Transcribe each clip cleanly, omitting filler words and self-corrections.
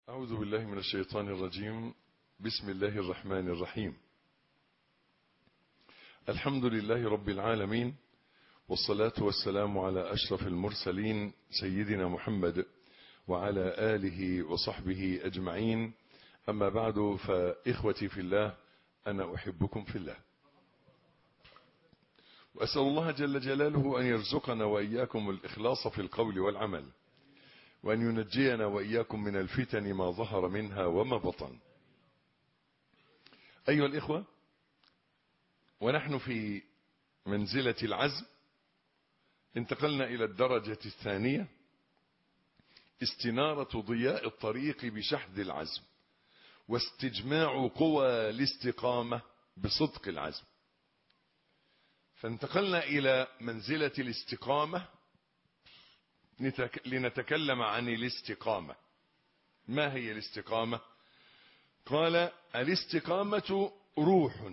أعوذ بالله من الشيطان الرجيم. بسم الله الرحمن الرحيم. الحمد لله رب العالمين، والصلاة والسلام على أشرف المرسلين سيدنا محمد وعلى آله وصحبه أجمعين. أما بعد، فإخوتي في الله، أنا أحبكم في الله، وأسأل الله جل جلاله أن يرزقنا وإياكم الإخلاص في القول والعمل، وأن ينجينا وإياكم من الفتن ما ظهر منها وما بطن. أيها الإخوة، ونحن في منزلة العزم، انتقلنا إلى الدرجة الثانية، استنارة ضياء الطريق بشحذ العزم، واستجماع قوى الاستقامة بصدق العزم. فانتقلنا إلى منزلة الاستقامة لنتكلم عن الاستقامة. ما هي الاستقامة؟ قال: الاستقامة روح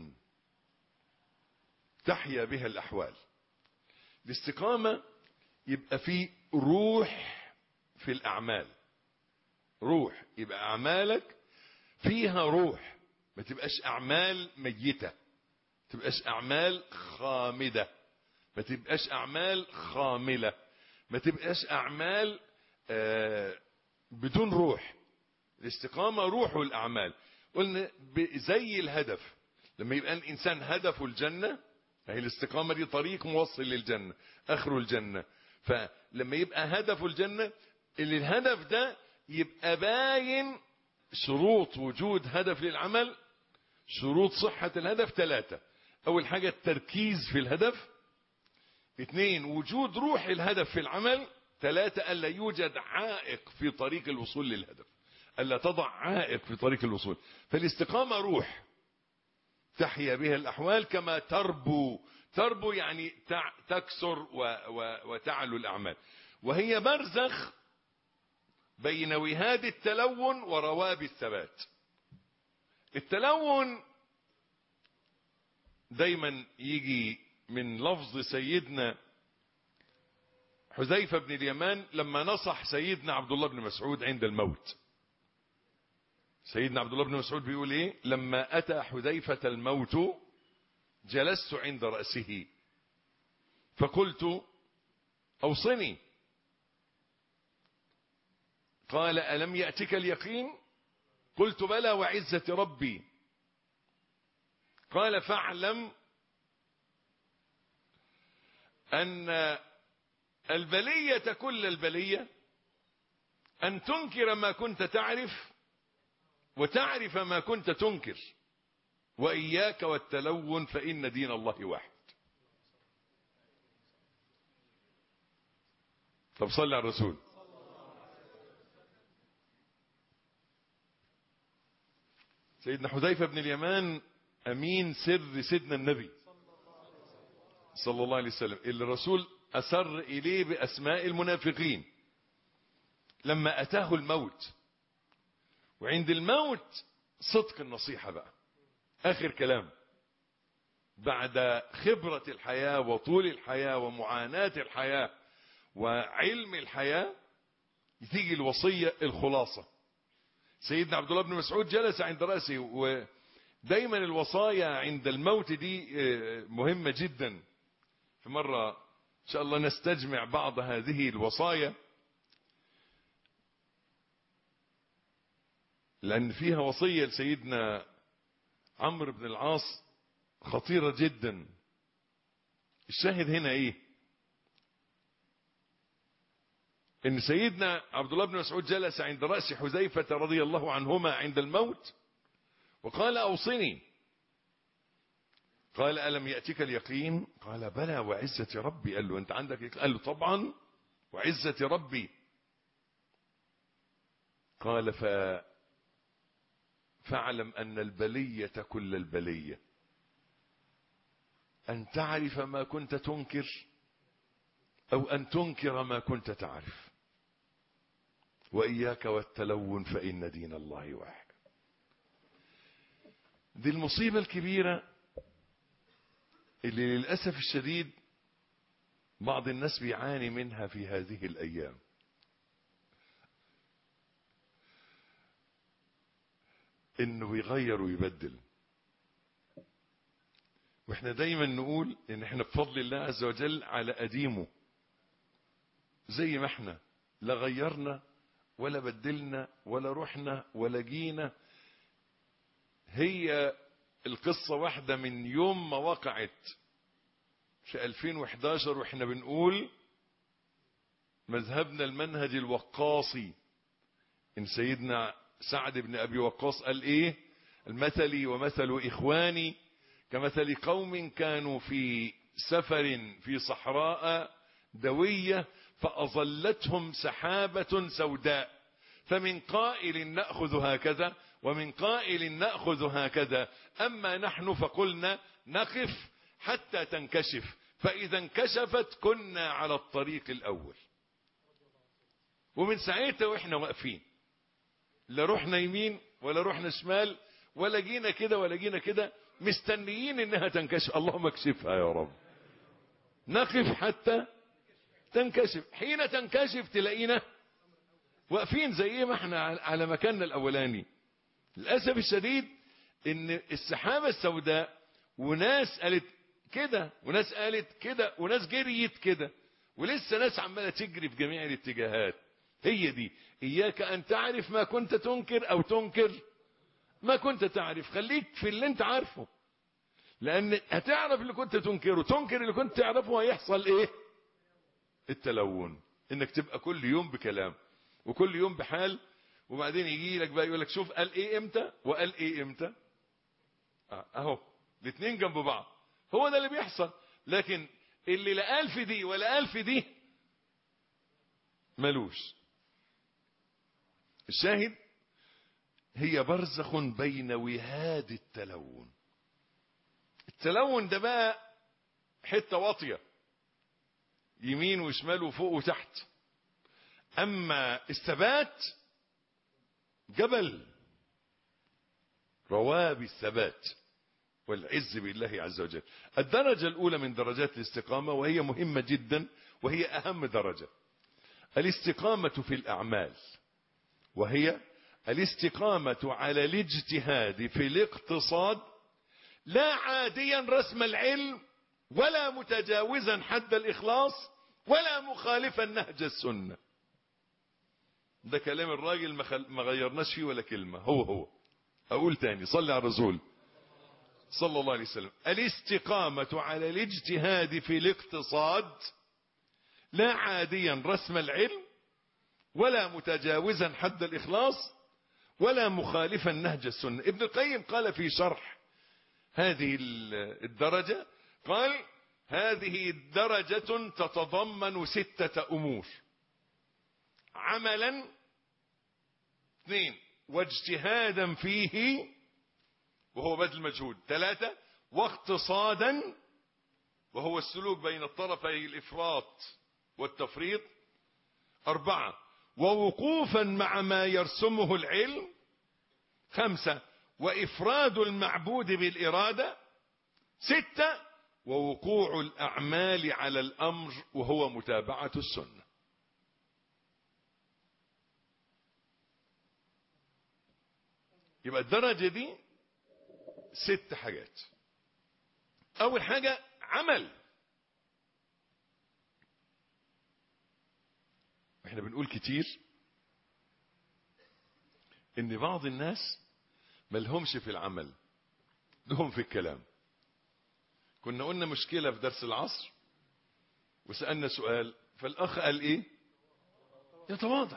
تحيا بها الأحوال. الاستقامة يبقى في روح في الأعمال، روح، يبقى أعمالك فيها روح، ما تبقاش أعمال ميتة، ما تبقاش أعمال خامدة، ما تبقاش أعمال خاملة، ما تبقاش أعمال بدون روح. الاستقامة روح الأعمال. قلنا زي الهدف، لما يبقى الإنسان هدفه الجنة، هي الاستقامة دي طريق موصل للجنة، آخره الجنة. فلما يبقى هدفه الجنة، اللي الهدف ده يبقى باين شروط وجود هدف للعمل. شروط صحة الهدف 3: أول حاجة التركيز في الهدف، 2 وجود روح الهدف في العمل، 3 ألا يوجد عائق في طريق الوصول للهدف، ألا تضع عائق في طريق الوصول. فالاستقامة روح تحيا بها الأحوال كما تربو يعني تكسر وتعلو الأعمال، وهي برزخ بين وهاد التلون ورواب الثبات. التلون دايما يجي من لفظ سيدنا حذيفة بن اليمان لما نصح سيدنا عبد الله بن مسعود عند الموت. سيدنا عبد الله بن مسعود بيقول ايه؟ لما أتى حذيفة الموت جلست عند رأسه فقلت: أوصني. قال: ألم يأتك اليقين؟ قلت: بلى وعزة ربي. قال: فاعلم أن البلية كل البلية أن تنكر ما كنت تعرف وتعرف ما كنت تنكر، وإياك والتلون فإن دين الله واحد. طب صلي على الرسول. سيدنا حذيفة بن اليمان أمين سر سيدنا النبي صلى الله عليه وسلم، اللي الرسول أسر إليه بأسماء المنافقين. لما أتاه الموت، وعند الموت صدق النصيحة بقى، آخر كلام، بعد خبرة الحياة وطول الحياة ومعاناة الحياة وعلم الحياة، تيجي الوصية الخلاصة. سيدنا عبد الله بن مسعود جلس عند رأسه، ودايما الوصايا عند الموت دي مهمة جدا. في مرة إن شاء الله نستجمع بعض هذه الوصايا، لأن فيها وصية لسيدنا عمرو بن العاص خطيرة جدا. الشاهد هنا إيه؟ إن سيدنا عبد الله بن مسعود جلس عند رأس حذيفة رضي الله عنهما عند الموت وقال: أوصني. قال: ألم يأتك اليقين؟ قال: بلى وعزة ربي. قال له: أنت عندك يقين؟ قال له: طبعا وعزة ربي. قال: فاعلم أن البلية كل البلية أن تعرف ما كنت تنكر أو أن تنكر ما كنت تعرف، وإياك والتلون فإن دين الله واحد. دي المصيبة الكبيرة اللي للأسف الشديد بعض الناس بيعاني منها في هذه الأيام. انه بيغير ويبدل. واحنا دايما نقول ان احنا بفضل الله عز وجل على قديمه، زي ما احنا لا غيرنا ولا بدلنا ولا رحنا ولا جينا. هي القصة واحدة من يوم ما وقعت في 2011 واحنا بنقول مذهبنا المنهج الوقاصي، ان سيدنا سعد بن ابي وقاص قال ايه؟ المثل ومثل اخواني كمثل قوم كانوا في سفر في صحراء دوية فأظلتهم سحابة سوداء، فمن قائل نأخذ هكذا ومن قائل نأخذ هكذا، أما نحن فقلنا نقف حتى تنكشف، فإذا انكشفت كنا على الطريق الأول. ومن ساعتها واحنا واقفين، لا رحنا يمين ولا رحنا شمال ولا جينا كده ولا جينا كده، مستنيين انها تنكشف. اللهم اكشفها يا رب. نقف حتى تنكشف، حين تنكشف تلاقينا واقفين زي ما احنا على مكاننا الاولاني. للاسف الشديد ان السحابة السوداء وناس قالت كده وناس قالت كده وناس جريت كده، ولسه ناس عمالة تجري في جميع الاتجاهات. هي دي اياك ان تعرف ما كنت تنكر او تنكر ما كنت تعرف. خليك في اللي انت عارفه، لان هتعرف اللي كنت تنكره، تنكر اللي كنت تعرفه، هيحصل ايه؟ التلون. انك تبقى كل يوم بكلام وكل يوم بحال، وبعدين يجي لك بقى يقول لك شوف قال ايه امتى وقال ايه امتى. اهو الاثنين جنب بعض، هو ده اللي بيحصل. لكن اللي لا قال في دي ولا قال في دي ملوش. الشاهد هي برزخ بين وهاد التلون. التلون ده بقى حتة واطية يمين وشمال وفوق وتحت، اما الثبات جبل روابي الثبات والعز بالله عز وجل. الدرجة الاولى من درجات الاستقامة، وهي مهمة جدا وهي اهم درجة، الاستقامة في الاعمال، وهي الاستقامة على الاجتهاد في الاقتصاد، لا عاديا رسم العلم ولا متجاوزا حد الإخلاص ولا مخالفا نهج السنة. ده كلام الراجل ما غيرناش فيه ولا كلمة، هو أقول تاني، صلي على الرسول صلى الله عليه وسلم. الاستقامة على الاجتهاد في الاقتصاد، لا عاديا رسم العلم ولا متجاوزا حد الإخلاص ولا مخالفا نهج السنة. ابن القيم قال في شرح هذه الدرجة، قال هذه الدرجة تتضمن 6 أمور: عملا 2 واجتهادا فيه وهو بذل المجهود 3 واقتصادا وهو السلوك بين الطرفي الإفراط والتفريط 4 ووقوفا مع ما يرسمه العلم 5 وإفراد المعبود بالإرادة 6 ووقوع الأعمال على الأمر وهو متابعة السنة. يبقى الدرجة دي 6 حاجات. أول حاجة عمل. احنا بنقول كتير ان بعض الناس ملهمش في العمل، لهم في الكلام. كنا قلنا مشكلة في درس العصر وسألنا سؤال، فالأخ قال ايه؟ يتواضع.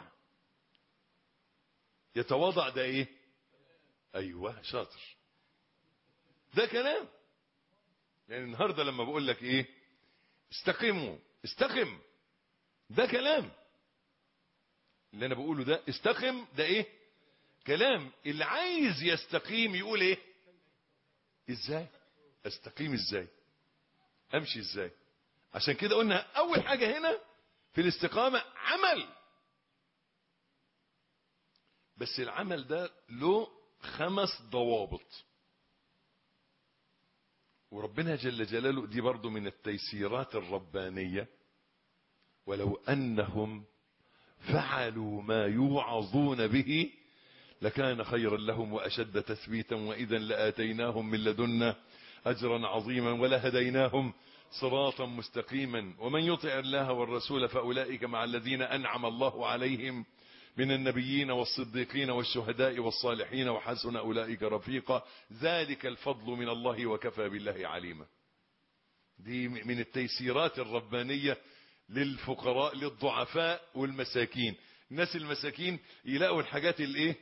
يتواضع ده ايه؟ ايوه شاطر، ده كلام. يعني النهاردة لما بقول لك ايه؟ استقيموا، استقم، ده كلام. اللي انا بقوله ده استقم، ده ايه؟ كلام. اللي عايز يستقيم يقول ايه؟ ازاي استقيم؟ ازاي امشي؟ ازاي؟ عشان كده قلنا اول حاجة هنا في الاستقامة عمل. بس العمل ده له 5 ضوابط، وربنا جل جلاله دي برضو من التيسيرات الربانية، ولو انهم فعلوا ما يوعظون به لكان خيرا لهم وأشد تثبيتا وإذا لآتيناهم من لدنا أجرا عظيما ولهديناهم صراطا مستقيما. ومن يطع الله والرسول فأولئك مع الذين أنعم الله عليهم من النبيين والصديقين والشهداء والصالحين وحسن أولئك رفيقا ذلك الفضل من الله وكفى بالله عليما. دي من التيسيرات الربانية للفقراء للضعفاء والمساكين. الناس المساكين يلاقوا الحاجات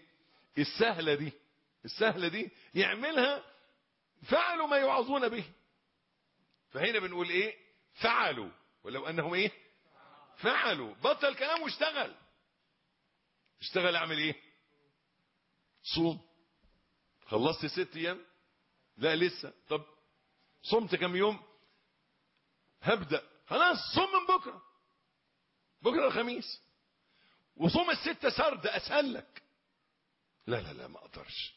السهلة دي يعملها، فعلوا ما يوعظون به. فهنا بنقول ايه؟ فعلوا، ولو انهم ايه؟ فعلوا. بطل كلام واشتغل. اشتغل. اعمل ايه؟ صوم. خلصت 6 ايام؟ لا لسه. طب صمت كم يوم؟ هبدأ. خلاص صوم من بكرة الخميس، وصوم 6 سرد اسهل لك. لا ما اقدرش.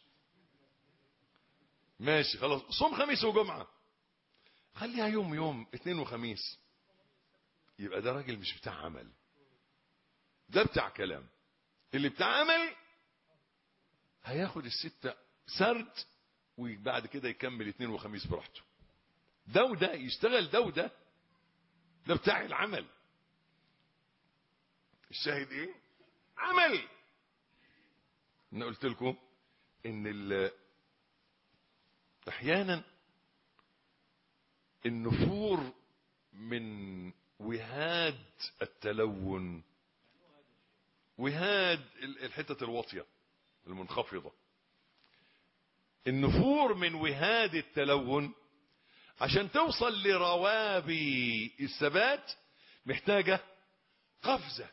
ماشي خلاص صوم خميس وجمعة، خليها يوم 2 وخميس. يبقى ده راجل مش بتاع عمل، ده بتاع كلام. اللي بتاع عمل هياخد 6 سرد وبعد كده يكمل 2 وخميس براحته. ده وده يشتغل، ده بتاع العمل. الشاهد ايه؟ عمل. انا قلت لكم ان احيانا النفور من وهاد التلون، وهاد الحتة الواطية المنخفضة، النفور من وهاد التلون عشان توصل لروابي الثبات محتاجة قفزة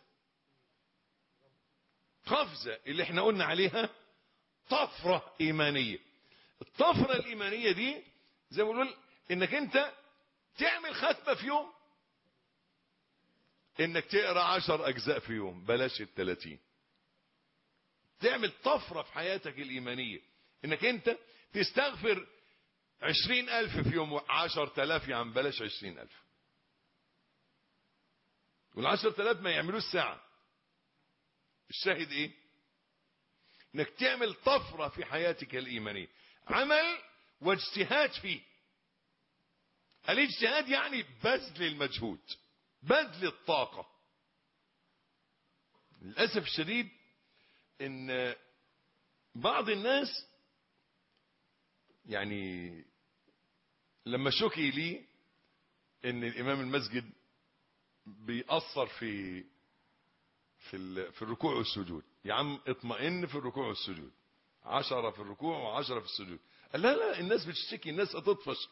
اللي احنا قلنا عليها طفرة إيمانية. الطفرة الإيمانية دي زي ما بنقول انك انت تعمل ختمة في يوم، انك تقرأ 10 أجزاء في يوم، بلاش 30. تعمل طفرة في حياتك الإيمانية، انك انت تستغفر 20,000 في يوم. 10,000 يا عم، بلاش 20,000. وال10,000 ما يعملوش ساعة. الشاهد ايه؟ انك تعمل طفرة في حياتك الإيمانية، عمل واجتهاد فيه. الاجتهاد يعني بذل المجهود، بذل الطاقة. للأسف الشديد ان بعض الناس يعني لما شكي لي ان الامام المسجد بيأثر في الركوع والسجود، يا عم اطمئن في الركوع والسجود، 10 في الركوع و10 في السجود. قال لا الناس بتشتكي، الناس هتطفش.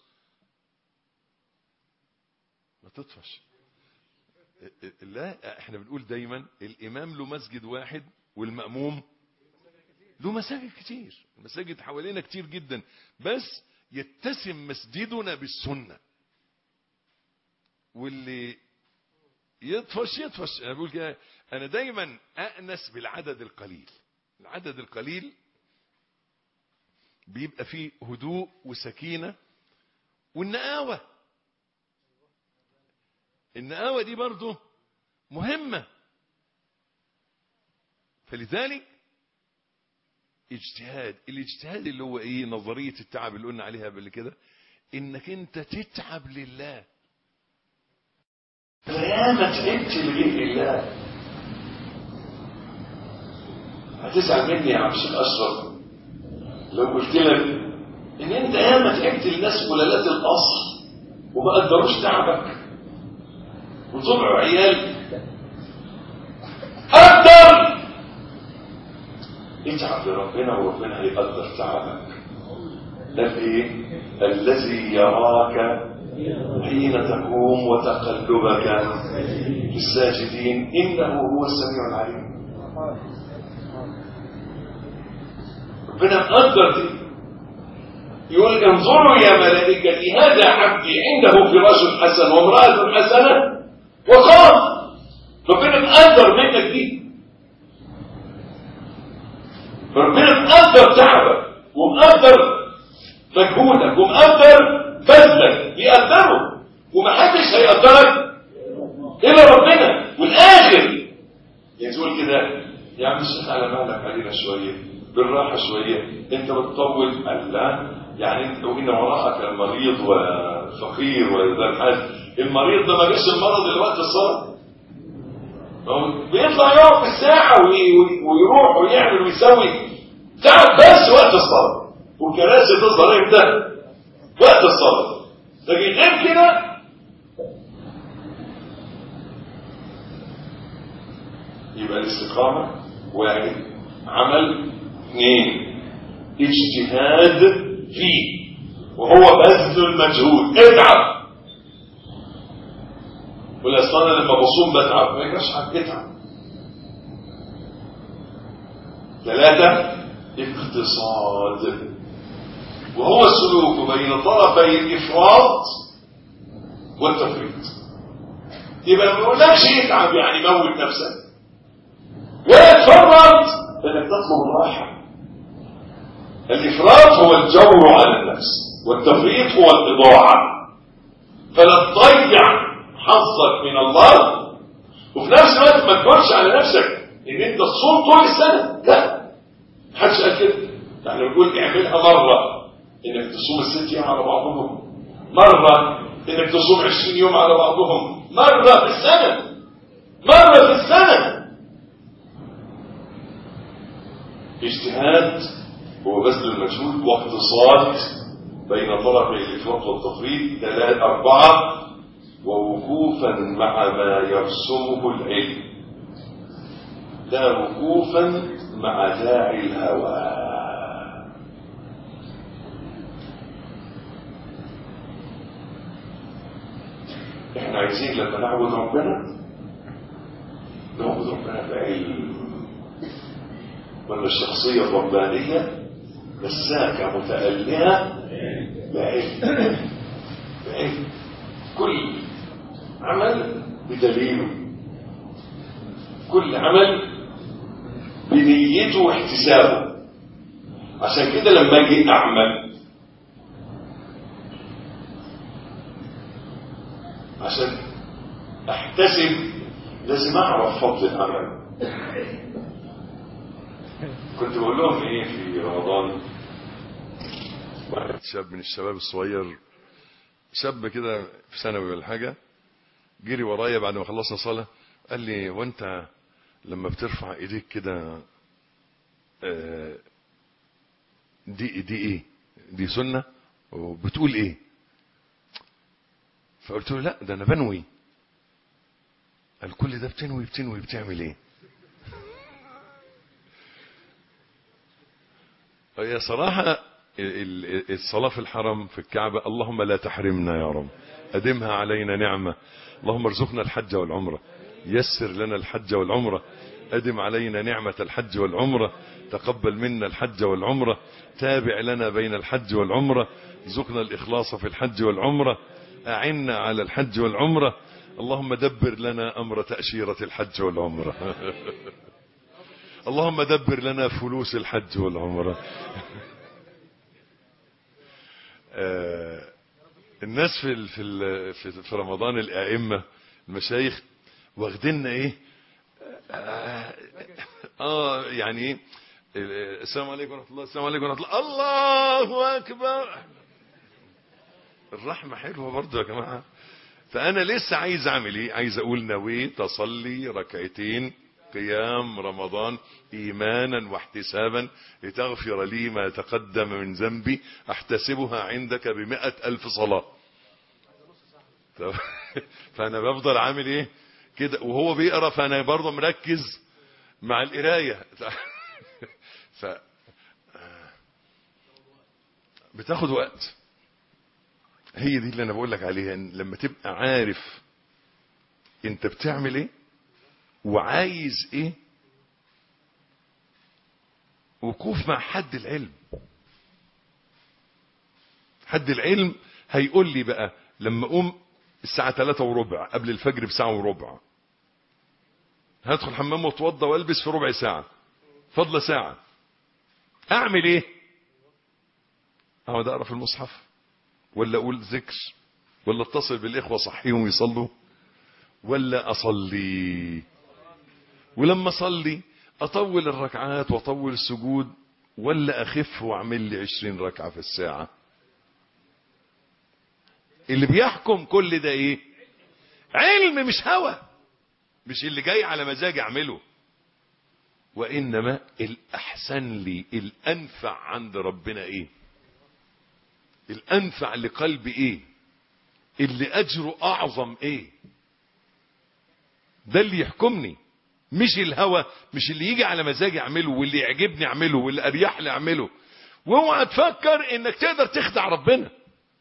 ما تطفش. لا، احنا بنقول دايما الامام له مسجد واحد والمأموم له مساجد كتير. المساجد حوالينا كتير جدا، بس يتسم مسجدنا بالسنة. واللي يطفش. انا بقول كده، انا دايما أأنس بالعدد القليل. العدد القليل بيبقى فيه هدوء وسكينة والنقاوة. النقاوة دي برضو مهمة. فلذلك الاجتهاد اللي هو ايه؟ نظرية التعب اللي قلنا عليها قبل كده، انك انت تتعب لله. ياما تعبت لغير الله. هتزعل مني يا عم الشيخ اشرف لو قلت لك ان انت ياما تعبت للناس ملالات الاصل وما قدروش تعبك وطلعوا عيال. قدر اتعب لربنا وربنا هيقدر تعبك. ده ايه؟ الذي يراك حين تقوم وتقلبك في الساجدين انه هو السميع العليم. ربنا مقدر دي. يقول انظروا يا ملائكتي هذا عبدي عنده فراش حسن وامرأة حسنة وقام. ربنا مقدر منك دي. ربنا مقدر تعبك ومقدر مجهودك ومقدر بذلك، بيقدره. ومحدش هيقدرك الا ربنا. والاخر يقول كده يا عم الشيخ على مهلك علينا شويه، بالراحة شوية، انت بتطول. قال لا، يعني وإن وراءك المريض والفقير وذا الحاج. المريض ده ما جاش المرض اللي وقت الصلاة، بيطلع يقعد بالساعة ويروح ويعمل ويسوي تعب بس وقت الصلاة، والكراسي تظهر امتى؟ وقت الصلاة. لكن غير كده يبقى الاستقامة واحد، عمل اثنين، اجتهاد فيه وهو بذل المجهود. اتعب. ولا اصل انا لما بصوم بتعب، ما يجراش حاجه، اتعب. ثلاثة، اقتصاد وهو السلوك بين طرفي الافراط والتفريط. يبقى ما بقولكش اتعب يعني موت نفسك، ولا تفرط انك تطلب الراحه. الافراط هو الجور على النفس، والتفريط هو الاضاعه. فلا تضيع حظك من الله، وفي نفس الوقت ما تجرش على نفسك ان انت تصوم طول السنه. لا، محدش قال كده. يعني بنقول اعملها مره انك تصوم ال6 ايام على بعضهم، مره انك تصوم 20 يوم على بعضهم، مره في السنه، مره في السنه. اجتهاد هو بذل المجهود، واقتصاد بين طرفي الافراط والتفريط. 3 4، ووقوفا مع ما يرسمه العلم، لا وقوفا مع داعي الهوى. احنا عايزين لما نعبد ربنا نعبد ربنا بعلم، وان الشخصية الربانية مساكة متألهة بعلم. بعلم كل عمل بدليله، كل عمل بنيته واحتسابه. عشان كده لما اجي اعمل عشان احتسب لازم اعرف فضل العمل. كنت بقول لهم ايه في رمضان، واحد شاب من الشباب الصغير، شاب كده في ثانوي ولا حاجه، جري ورايا بعد ما خلصنا صلاه، قال لي وانت لما بترفع ايديك كده دي ايه؟ دي سنه؟ وبتقول ايه؟ فقلت له لا، ده انا بنوي. قال كل ده بتنوي بتعمل ايه؟ هي صراحه الصلاه في الحرم في الكعبه، اللهم لا تحرمنا يا رب، ادمها علينا نعمه. اللهم ارزقنا الحج والعمره، يسر لنا الحج والعمره، ادم علينا نعمه الحج والعمره، تقبل منا الحج والعمره، تابع لنا بين الحج والعمره، ارزقنا الاخلاص في الحج والعمره، اعنا على الحج والعمره. اللهم دبر لنا امر تاشيره الحج والعمره. اللهم دبر لنا فلوس الحج والعمره. الناس في رمضان الائمه المشايخ واخديننا ايه، يعني السلام عليكم ورحمه الله، السلام عليكم ورحمه الله، الله اكبر. الرحمه حلوه برضه يا جماعه. فانا لسه عايز اعمل ايه؟ عايز اقول نويت اصلي ركعتين قيام رمضان ايمانا واحتسابا لتغفر لي ما تقدم من ذنبي، احتسبها عندك ب100,000 صلاة. فانا بفضل عامل ايه كده وهو بيقرأ، فانا برضه مركز مع القراية. بتاخد وقت. هي دي اللي انا بقول لك عليها، لما تبقى عارف انت بتعمل ايه وعايز ايه، وقوف مع حد العلم. حد العلم هيقول لي بقى لما اقوم الساعة 3:15 قبل الفجر ب1:15 هدخل حمام واتوضى والبس في ربع ساعة، فضل ساعة، اعمل ايه؟ اقعد اقرا في المصحف، ولا اقول ذكر، ولا اتصل بالاخوة صحيهم يصلوا، ولا اصلي؟ ولما اصلي اطول الركعات واطول السجود ولا اخف واعمل لي 20 ركعة في الساعة؟ اللي بيحكم كل ده ايه؟ علم، مش هوى، مش اللي جاي على مزاجي اعمله، وانما الاحسن لي، الانفع عند ربنا ايه، الانفع لقلبي ايه، اللي اجره اعظم ايه. ده اللي يحكمني، مش الهوى، مش اللي يجي على مزاجي اعمله، واللي يعجبني اعمله، واللي اريح لي اعمله. واوعى تفكر انك تقدر تخدع ربنا،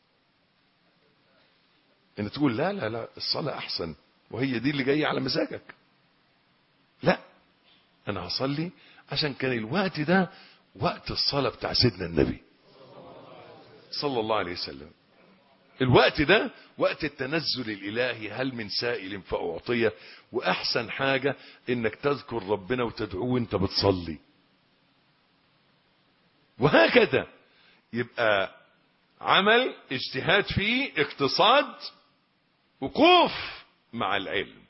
ان تقول لا لا لا الصلاة احسن وهي دي اللي جاية على مزاجك. لا، انا هصلي عشان كان الوقت ده وقت الصلاة بتاع سيدنا النبي صلى الله عليه وسلم. الوقت ده وقت التنزل الالهي، هل من سائل فاعطيه. واحسن حاجة انك تذكر ربنا وتدعوه وانت بتصلي. وهكذا يبقى عمل، اجتهاد فيه، اقتصاد، وقوف مع العلم.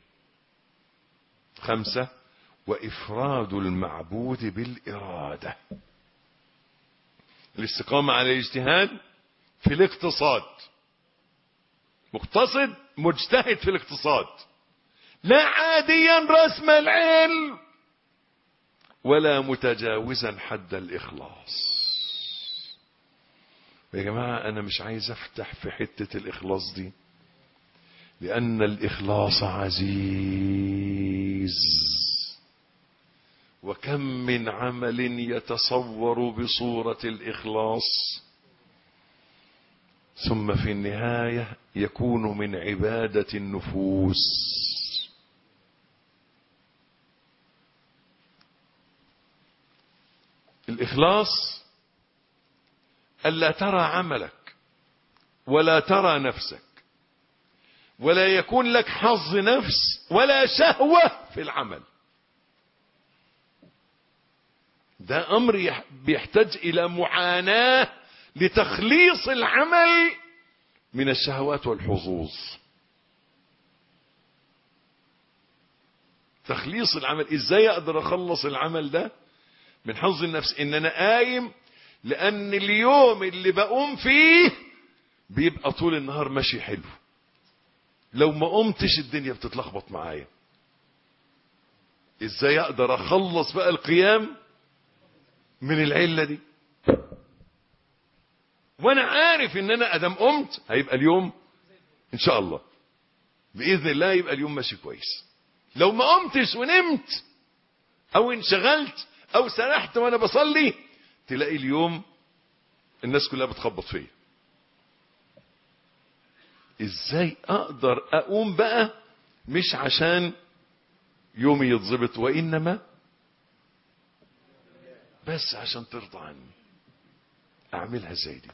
5، وإفراد المعبود بالإرادة. الاستقامة على الاجتهاد في الاقتصاد، مقتصد مجتهد في الاقتصاد، لا عاديا رسم العلم ولا متجاوزا حد الإخلاص. يا جماعة أنا مش عايز أفتح في حتة الإخلاص دي، لأن الإخلاص عزيز، وكم من عمل يتصور بصورة الإخلاص ثم في النهاية يكون من عبادة النفوس. الإخلاص ألا ترى عملك ولا ترى نفسك، ولا يكون لك حظ نفس ولا شهوة في العمل. ده أمر بيحتاج إلى معاناة لتخليص العمل من الشهوات والحظوظ. تخليص العمل، ازاي اقدر اخلص العمل ده من حظ النفس؟ ان انا قايم، لان اليوم اللي بقوم فيه بيبقى طول النهار ماشي حلو، لو ما قمتش الدنيا بتتلخبط معايا. ازاي اقدر اخلص بقى القيام من العلة دي وانا عارف ان انا ادم قمت هيبقى اليوم ان شاء الله باذن الله يبقى اليوم ماشي كويس. لو ما قمتش ونمت او انشغلت او سرحت وانا بصلي، تلاقي اليوم الناس كلها بتخبط فيا. ازاي اقدر اقوم بقى مش عشان يومي يتظبط، وانما بس عشان ترضى عني؟ اعملها زي دي.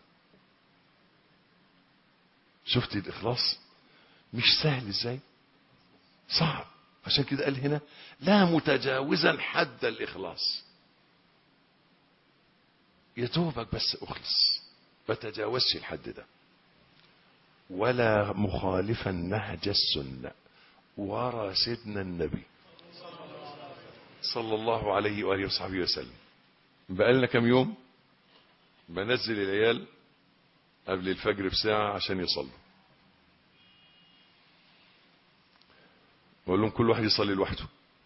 شفت الاخلاص مش سهل ازاي؟ صعب. عشان كده قال هنا لا متجاوزا حد الاخلاص. يتوبك بس اخلص، ما تجاوزش الحد ده. ولا مخالفا نهج السنة ورا سيدنا النبي صلى الله عليه وآله وصحبه وسلم. بقالنا كم يوم بنزل العيال قبل الفجر بساعة عشان يصلوا، بقول لهم كل واحد يصلي لوحده،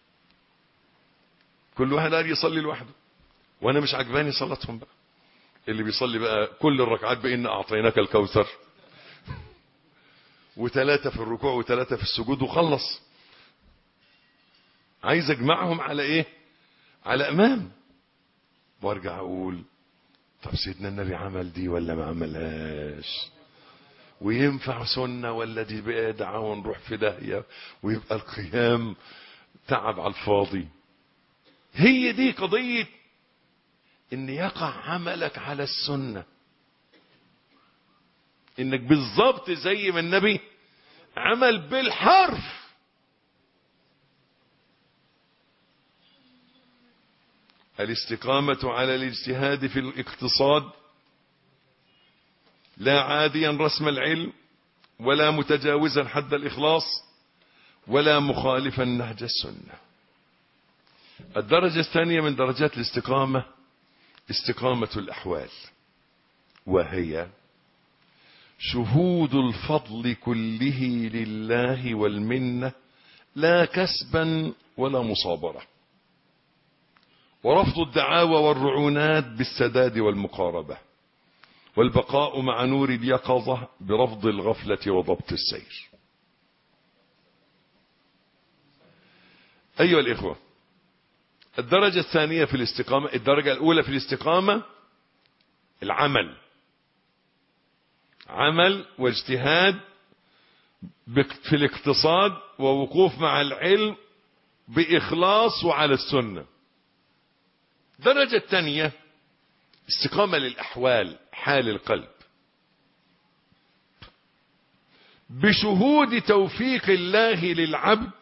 كل واحد قال يصلي لوحده. وانا مش عجباني صلاتهم بقى. اللي بيصلي بقى كل الركعات بإن أعطيناك الكوثر، وثلاثة في الركوع وثلاثة في السجود وخلص. عايز اجمعهم على ايه؟ على امام. وارجع اقول طب سيدنا النبي عمل دي ولا ما عملهاش؟ وينفع سنة ولا دي بدعة؟ ونروح في داهية ويبقى القيام تعب على الفاضي. هي دي قضية ان يقع عملك على السنة، انك بالضبط زي ما النبي عمل بالحرف. الاستقامة على الاجتهاد في الاقتصاد، لا عاديا رسم العلم ولا متجاوزا حد الإخلاص ولا مخالفا نهج السنة. الدرجة الثانية من درجات الاستقامة استقامة الأحوال، وهي شهود الفضل كله لله والمنة لا كسبا ولا مصابرة، ورفض الدعاوى والرعونات بالسداد والمقاربة، والبقاء مع نور اليقظة برفض الغفلة وضبط السير. أيها الإخوة، الدرجة الثانية في الاستقامة، الدرجة الأولى في الاستقامة العمل، عمل واجتهاد في الاقتصاد ووقوف مع العلم بإخلاص وعلى السنة. الدرجة الثانية استقامة للأحوال، حال القلب، بشهود توفيق الله للعبد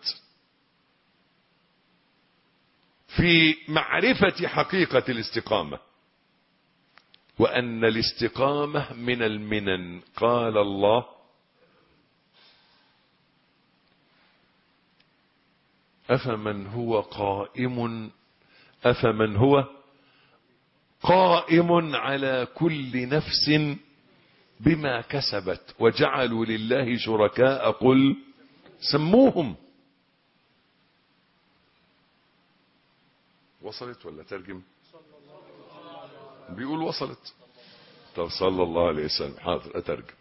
في معرفة حقيقة الاستقامة، وأن الاستقامة من المنن. قال الله: أفمن هو قائم على كل نفس بما كسبت وجعلوا لله شركاء قل سموهم. وصلت ولا ترجم؟ بيقول وصلت. طب صلى الله عليه وسلم. حاضر أترجم.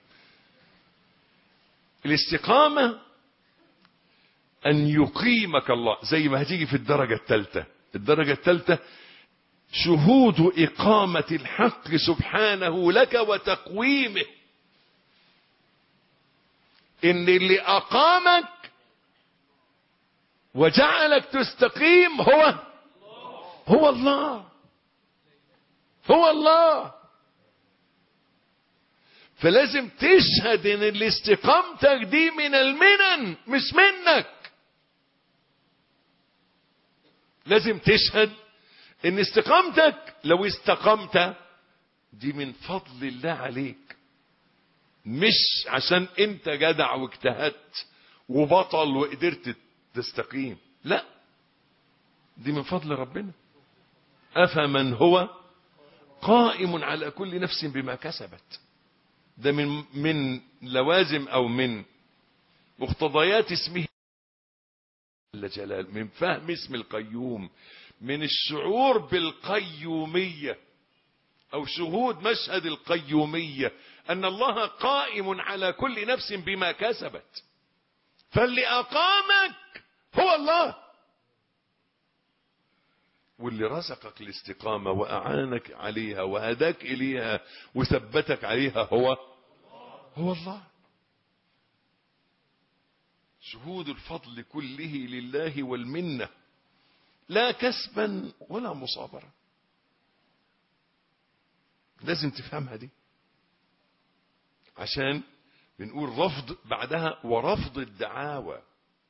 الاستقامة أن يقيمك الله، زي ما هتيجي في الدرجة الثالثة. الدرجة الثالثة شهود إقامة الحق سبحانه لك وتقويمه، إن اللي أقامك وجعلك تستقيم هو الله. فلازم تشهد ان اللي استقامتك دي من المنن مش منك. لازم تشهد ان استقامتك لو استقمت دي من فضل الله عليك، مش عشان انت جدع واجتهدت وبطل وقدرت تستقيم، لا، دي من فضل ربنا. أفمن هو قائم على كل نفس بما كسبت، ده من لوازم أو من مقتضيات اسمه جل جلاله، من فهم اسم القيوم، من الشعور بالقيومية أو شهود مشهد القيومية، أن الله قائم على كل نفس بما كسبت. فاللي أقامك هو الله، واللي رزقك الاستقامة وأعانك عليها وهداك إليها وثبتك عليها هو الله. شهود الفضل كله لله والمنة لا كسبا ولا مصابرة. لازم تفهمها دي، عشان بنقول رفض بعدها، ورفض الدعاوى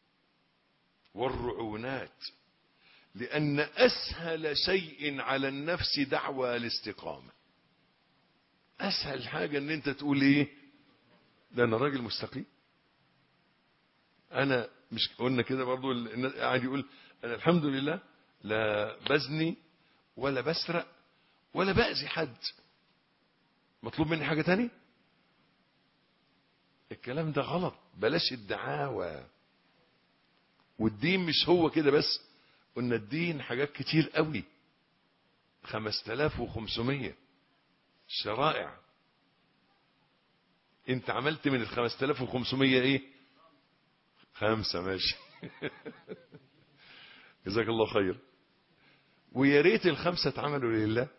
والرعونات، لأن أسهل شيء على النفس دعوى الاستقامة. أسهل حاجة أن أنت تقول إيه؟ ده أنا راجل مستقيم. أنا مش قلنا كده برضو، الناس قاعد يقول أنا الحمد لله لا بزني ولا بسرق ولا بأذي حد، مطلوب مني حاجة تاني؟ الكلام ده غلط. بلاش الدعاوى. والدين مش هو كده بس، قلنا الدين حاجات كتير قوي، 5500 شرائع. انت عملت من 5500 ايه؟ 5. ماشي. جزاك الله خير. ويا ريت 5 اتعملوا لله.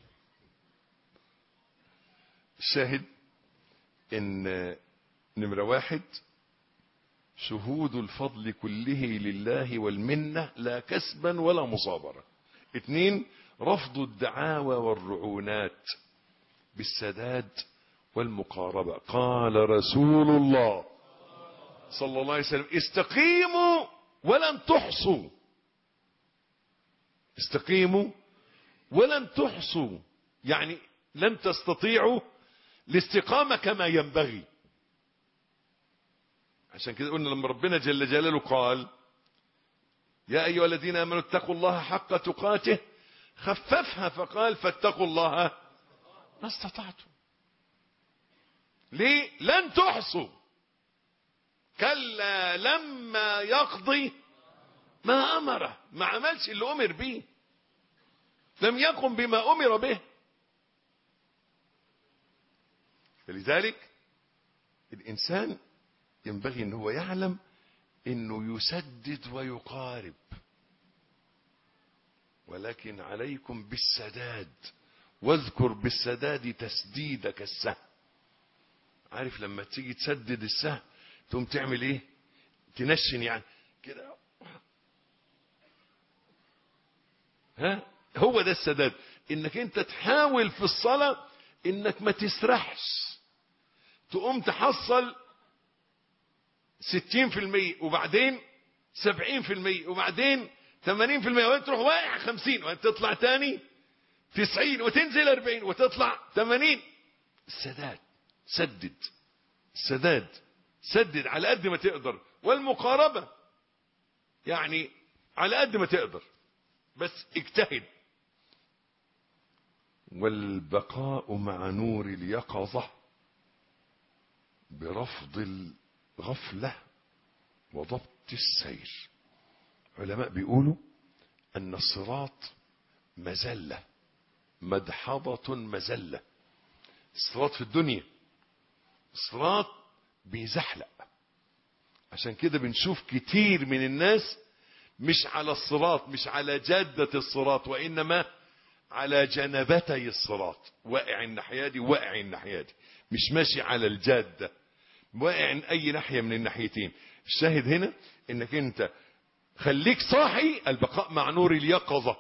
الشاهد ان نمرة 1 شهود الفضل كله لله والمنة لا كسبا ولا مصابرة. 2 رفض الدعاوى والرعونات بالسداد والمقاربة. قال رسول الله صلى الله عليه وسلم: استقيموا ولن تحصوا. استقيموا ولن تحصوا، يعني لن تستطيعوا الاستقامة كما ينبغي. عشان كده قلنا لما ربنا جل جلاله قال: يا أيها الذين آمنوا اتقوا الله حق تقاته خففها فقال فاتقوا الله ما استطعتم. ليه؟ لن تحصوا. كلا لما يقضي ما أمره، ما عملش اللي أمر به، لم يقم بما أمر به. فلذلك الإنسان ينبغي أن هو يعلم أنه يسدد ويقارب، ولكن عليكم بالسداد، واذكر بالسداد تسديدك السهم. عارف لما تيجي تسدد السهم تقوم تعمل ايه؟ تنشن يعني كده. ها، هو ده السداد. انك انت تحاول في الصلاة انك ما تسرحش، تقوم تحصل 60% وبعدين 70% وبعدين 80%، وانت تروح واقع 50 وانت تطلع تاني 90 وتنزل 40 وتطلع 80. السداد، سدد. السداد سدد على قد ما تقدر، والمقاربة يعني على قد ما تقدر، بس اجتهد. والبقاء مع نور اليقظة برفض الغفلة وضبط السير. علماء بيقولوا أن الصراط مزلة، مدحضة مزلة. الصراط في الدنيا الصراط بيزحلق، عشان كده بنشوف كتير من الناس مش على الصراط، مش على جادة الصراط، وإنما على جنبتي الصراط، واقع الناحية دي واقع الناحية دي، مش ماشي على الجادة، واقع أي ناحية من الناحيتين. الشاهد هنا انك انت خليك صاحي، البقاء مع نور اليقظة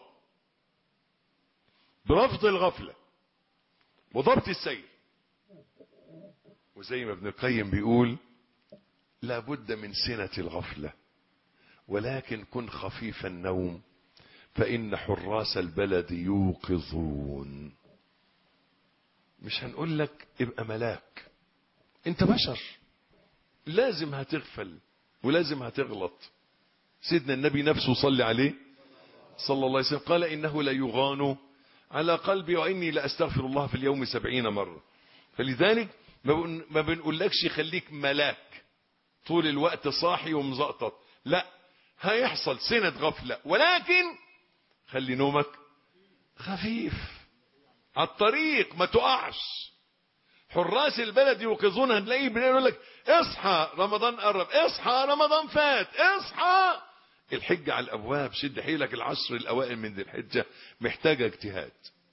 برفض الغفلة وضبط السير. وزي ما ابن القيم بيقول لا بد من سنة الغفلة، ولكن كن خفيف النوم فإن حراس البلد يوقظون. مش هنقول لك ابقى ملاك، انت بشر، لازم هتغفل ولازم هتغلط. سيدنا النبي نفسه صلى عليه صلى الله عليه وسلم قال إنه لا يغان على قلبي وإني لأستغفر الله في اليوم 70 مرة. فلذلك ما بنقولكش خليك ملاك طول الوقت صاحي ومزقطط، لا، هيحصل سنة غفلة، ولكن خلي نومك خفيف على الطريق، ما تقعش. حراس البلد يوقظون، هتلاقيه بيقول لك اصحى رمضان قرب، اصحى رمضان فات، اصحى الحجة على الابواب، شد حيلك، العشر الاوائل من ذي الحجة محتاجة اجتهاد.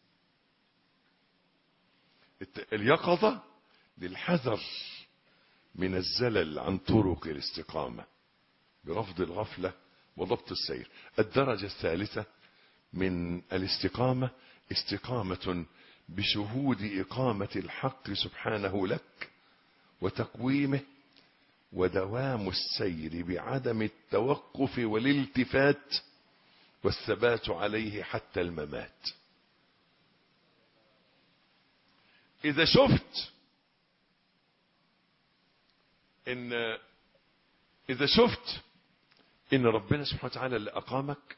اليقظة للحذر من الزلل عن طرق الاستقامة برفض الغفلة وضبط السير. الدرجة الثالثة من الاستقامة استقامة بشهود إقامة الحق سبحانه لك وتقويمه، ودوام السير بعدم التوقف والالتفات والثبات عليه حتى الممات. إذا شفت إن ربنا سبحانه وتعالى اللي أقامك،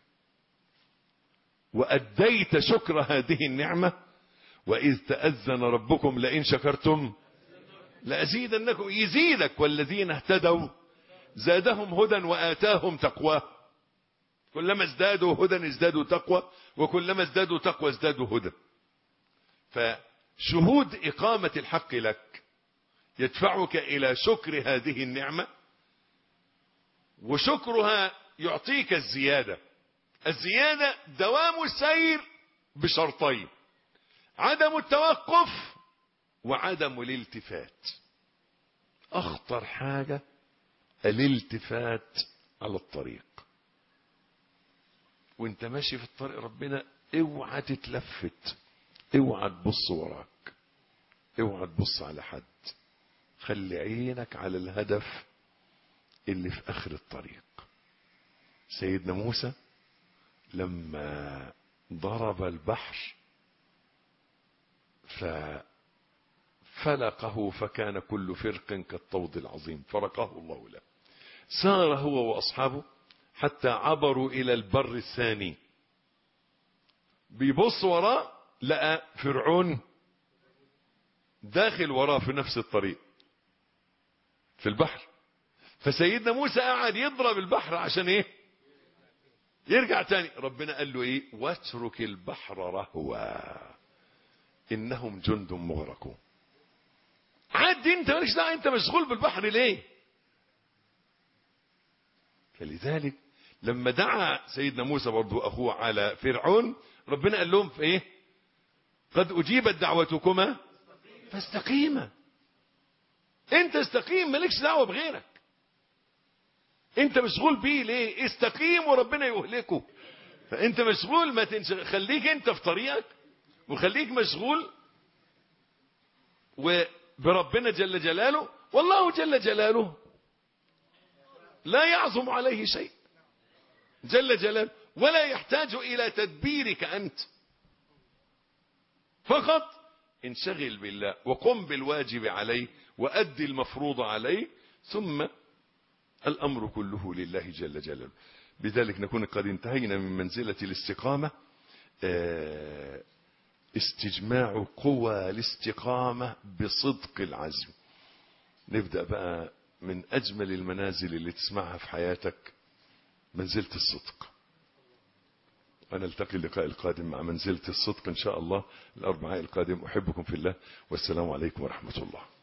وأديت شكر هذه النعمة، وإذ تأذن ربكم لئن شكرتم لأزيدنكم، يزيدك. والذين اهتدوا زادهم هدى وآتاهم تقواه. كلما ازدادوا هدى ازدادوا تقوى، وكلما ازدادوا تقوى ازدادوا هدى. فشهود إقامة الحق لك يدفعك إلى شكر هذه النعمة، وشكرها يعطيك الزيادة. الزيادة دوام السير بشرطين: عدم التوقف وعدم الالتفات. أخطر حاجة الالتفات على الطريق. وانت ماشي في الطريق ربنا اوعى تتلفت، اوعى تبص وراك، اوعى تبص على حد، خلي عينك على الهدف اللي في آخر الطريق. سيدنا موسى لما ضرب البحر ففلقه فكان كل فرق كالطود العظيم فرقه الله له. سار هو وأصحابه حتى عبروا إلى البر الثاني، بيبص وراه لقى فرعون داخل وراه في نفس الطريق في البحر. فسيدنا موسى قاعد يضرب البحر عشان ايه؟ يرجع تاني. ربنا قال له ايه؟ واترك البحر رهوا انهم جند مغرقون. عادي، انت مالكش دعوه، انت مشغول بالبحر ليه؟ فلذلك لما دعا سيدنا موسى برضو اخوه على فرعون، ربنا قال لهم في ايه؟ قد اجيبت دعوتكما فاستقيما. انت استقيم، مالكش دعوه بغيرك. انت مشغول بيه ليه؟ استقيم وربنا يهلكه. فانت مشغول، ما خليك انت في طريقك وخليك مشغول وبربنا جل جلاله. والله جل جلاله لا يعظم عليه شيء جل جلاله، ولا يحتاج الى تدبيرك انت. فقط انشغل بالله وقم بالواجب عليه وأدي المفروض عليه، ثم الأمر كله لله جل جلاله. بذلك نكون قد انتهينا من منزلة الاستقامة، استجماع قوى الاستقامة بصدق العزم. نبدأ بقى من أجمل المنازل اللي تسمعها في حياتك، منزلة الصدق. ونلتقي اللقاء القادم مع منزلة الصدق إن شاء الله الأربعاء القادم. أحبكم في الله، والسلام عليكم ورحمة الله.